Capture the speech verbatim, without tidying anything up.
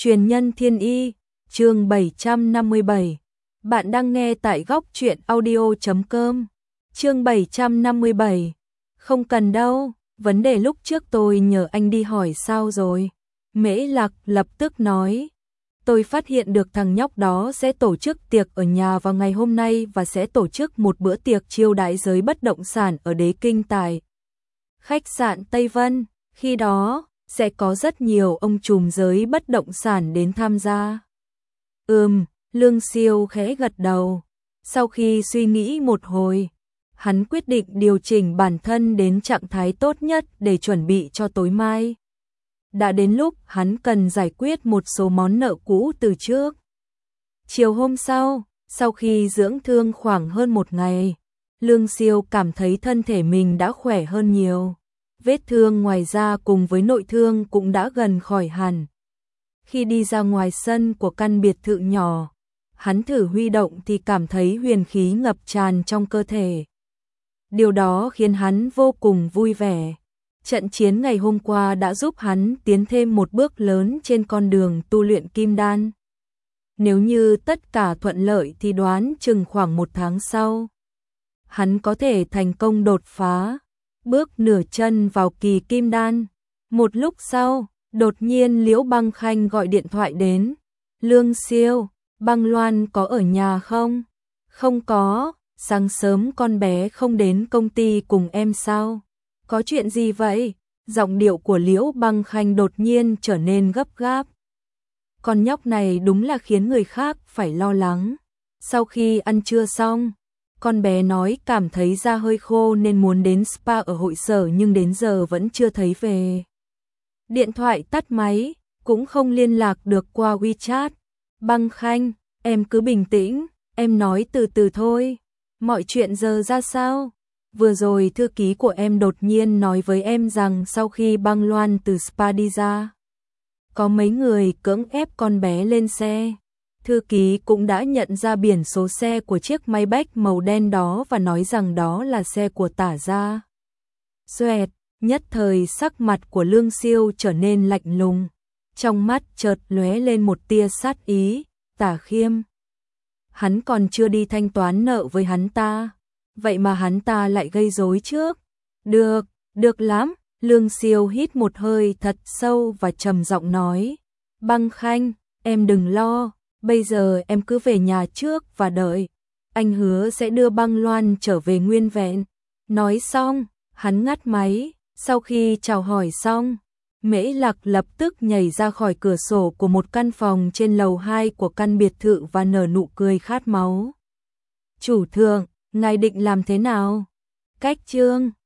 Truyền nhân thiên y, chương bảy trăm năm mươi bảy. Bạn đang nghe tại góc truyện audio chấm com. Chương bảy trăm năm mươi bảy. Không cần đâu, vấn đề lúc trước tôi nhờ anh đi hỏi sao rồi. Mễ Lạc lập tức nói. Tôi phát hiện được thằng nhóc đó sẽ tổ chức tiệc ở nhà vào ngày hôm nay và sẽ tổ chức một bữa tiệc chiêu đãi giới bất động sản ở Đế Kinh tại khách sạn Tây Vân. Khi đó sẽ có rất nhiều ông trùm giới bất động sản đến tham gia. Ừm, Lương Siêu khẽ gật đầu. Sau khi suy nghĩ một hồi, hắn quyết định điều chỉnh bản thân đến trạng thái tốt nhất để chuẩn bị cho tối mai. Đã đến lúc hắn cần giải quyết một số món nợ cũ từ trước. Chiều hôm sau, sau khi dưỡng thương khoảng hơn một ngày, Lương Siêu cảm thấy thân thể mình đã khỏe hơn nhiều. Vết thương ngoài da cùng với nội thương cũng đã gần khỏi hẳn. Khi đi ra ngoài sân của căn biệt thự nhỏ, hắn thử huy động thì cảm thấy huyền khí ngập tràn trong cơ thể. Điều đó khiến hắn vô cùng vui vẻ. Trận chiến ngày hôm qua đã giúp hắn tiến thêm một bước lớn trên con đường tu luyện kim đan. Nếu như tất cả thuận lợi thì đoán chừng khoảng một tháng sau, hắn có thể thành công đột phá, bước nửa chân vào kỳ kim đan. Một lúc sau, đột nhiên Liễu Băng Khanh gọi điện thoại đến. Lương Siêu, Băng Loan có ở nhà không? Không có, sáng sớm con bé không đến công ty cùng em sao? Có chuyện gì vậy? Giọng điệu của Liễu Băng Khanh đột nhiên trở nên gấp gáp. Con nhóc này đúng là khiến người khác phải lo lắng. Sau khi ăn trưa xong, con bé nói cảm thấy da hơi khô nên muốn đến spa ở hội sở nhưng đến giờ vẫn chưa thấy về. Điện thoại tắt máy, cũng không liên lạc được qua WeChat. Băng Khanh, em cứ bình tĩnh, em nói từ từ thôi. Mọi chuyện giờ ra sao? Vừa rồi thư ký của em đột nhiên nói với em rằng sau khi Băng Loan từ spa đi ra, có mấy người cưỡng ép con bé lên xe. Thư ký cũng đã nhận ra biển số xe của chiếc Maybach màu đen đó và nói rằng đó là xe của Tả gia. Xoẹt, nhất thời sắc mặt của Lương Siêu trở nên lạnh lùng. Trong mắt chợt lóe lên một tia sát ý. Tả Khiêm, hắn còn chưa đi thanh toán nợ với hắn ta, vậy mà hắn ta lại gây rối trước. Được, được lắm. Lương Siêu hít một hơi thật sâu và trầm giọng nói. Băng Khanh, em đừng lo, bây giờ em cứ về nhà trước và đợi. Anh hứa sẽ đưa Băng Loan trở về nguyên vẹn. Nói xong, hắn ngắt máy. Sau khi chào hỏi xong, Mễ Lạc lập tức nhảy ra khỏi cửa sổ của một căn phòng trên lầu hai của căn biệt thự và nở nụ cười khát máu. Chủ thượng, ngài định làm thế nào? Cách chương